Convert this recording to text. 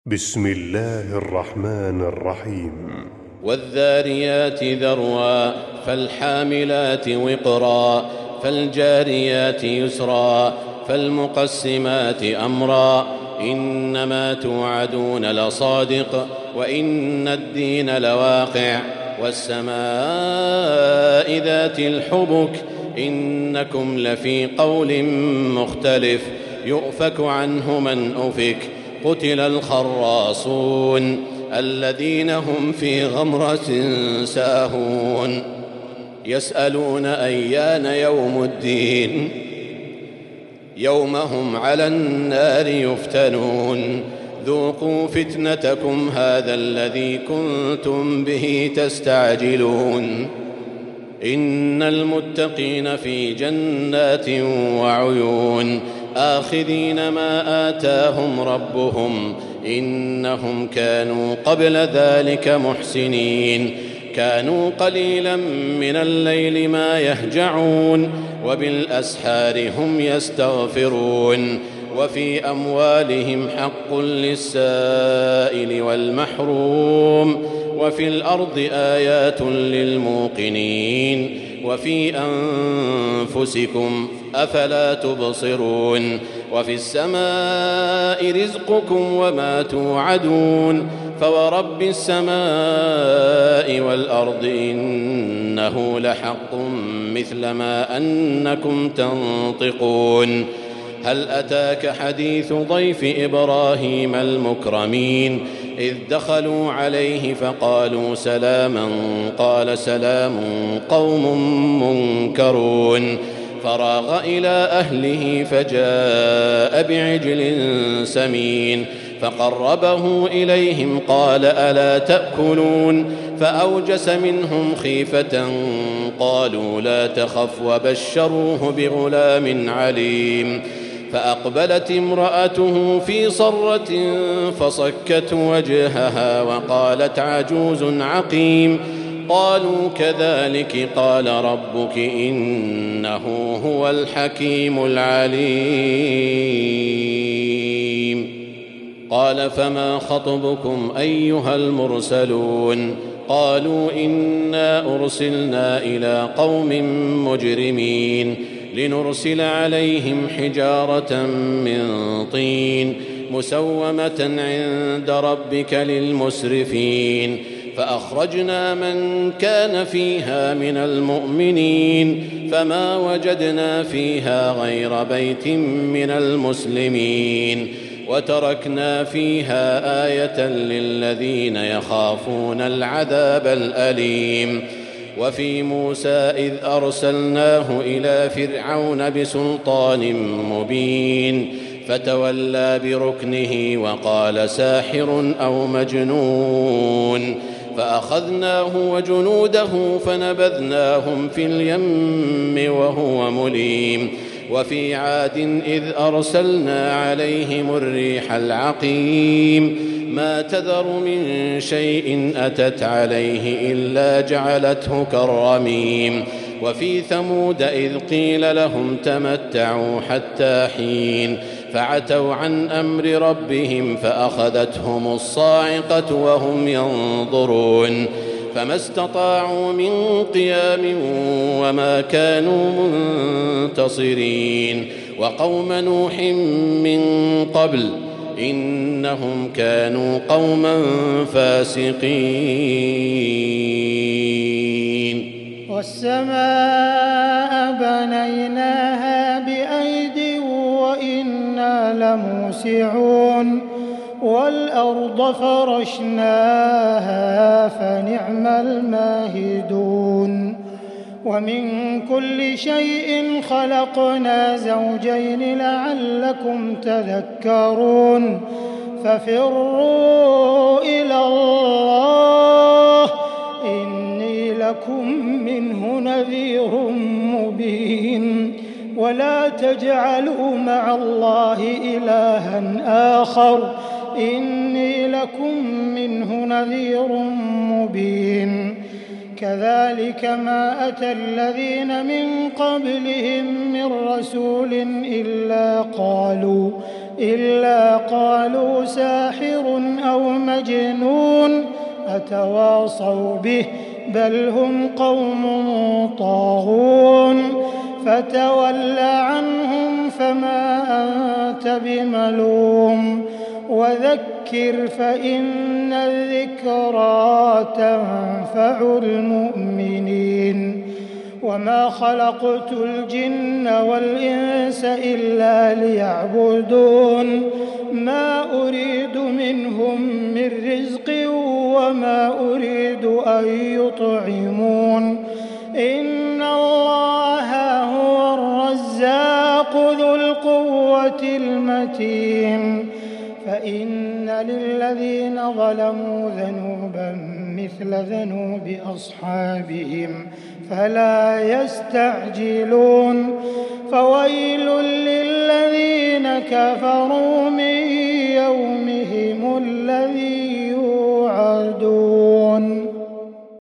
بسم الله الرحمن الرحيم. والذاريات ذروا فالحاملات وقرا فالجاريات يسرا فالمقسمات أمرا إنما توعدون لصادق وإن الدين لواقع والسماء ذات الحبك إنكم لفي قول مختلف يؤفك عنه من أفك قتل الخراصون الذين هم في غمرة ساهون يسألون أيان يوم الدين يوم هم على النار يفتنون ذوقوا فتنتكم هذا الذي كنتم به تستعجلون إن المتقين في جنات وعيون آخذين ما آتاهم ربهم إنهم كانوا قبل ذلك محسنين كانوا قليلا من الليل ما يهجعون وبالأسحار هم يستغفرون وفي أموالهم حق للسائل والمحروم وفي الأرض آيات للموقنين وفي أنفسكم أفلا تبصرون وفي السماء رزقكم وما توعدون فورب السماء والأرض إنه لحق مثل ما أنكم تنطقون هل أتاك حديث ضيف إبراهيم المكرمين إذ دخلوا عليه فقالوا سلاما قال سلام قوم منكرون فراغ إلى أهله فجاء بعجل سمين فقربه إليهم قال ألا تأكلون فأوجس منهم خيفة قالوا لا تخف وبشروه بغلام عليم فأقبلت امرأته في صرة فصكت وجهها وقالت عجوز عقيم قالوا كذلك قال ربك إنه هو الحكيم العليم قال فما خطبكم أيها المرسلون قالوا إنا أرسلنا إلى قوم مجرمين لنرسل عليهم حجارة من طين مسومة عند ربك للمسرفين فأخرجنا من كان فيها من المؤمنين فما وجدنا فيها غير بيت من المسلمين وتركنا فيها آية للذين يخافون العذاب الأليم وفي موسى إذ أرسلناه إلى فرعون بسلطان مبين فتولى بركنه وقال ساحر أو مجنون فأخذناه وجنوده فنبذناهم في اليم وهو مليم وفي عاد إذ أرسلنا عليهم الريح العقيم ما تذر من شيء أتت عليه إلا جعلته كالرميم وفي ثمود إذ قيل لهم تمتعوا حتى حين فعتوا عن أمر ربهم فأخذتهم الصاعقة وهم ينظرون فما استطاعوا من قيام وما كانوا منتصرين وقوم نوح من قبل إنهم كانوا قوما فاسقين والسماء بنيناها بأيد وإنا لموسعون والأرض فرشناها فنعم الماهدون ومن كل شيء خلقنا زوجين لعلكم تذكرون ففروا إلى الله إني لكم منه نذير مبين ولا تجعلوا مع الله إلها آخر إني لكم منه نذير مبين كذلك ما أتى الذين من قبلهم من رسول إلا إلا قالوا ساحر أو مجنون أتواصوا به بل هم قوم طاغون فتول عنهم فما أنت بملوم وذكر فإن الذكرى تنفع المؤمنين وما خلقت الجن والإنس إلا ليعبدون ما أريد منهم من رزق وما أريد أن يطعمون إن الله هو الرزاق ذو القوة المتين فإن للذين ظلموا ذنوبا مثل ذنوب أصحابهم فلا يستعجلون فويل للذين كفروا من يومهم الذي يوعدون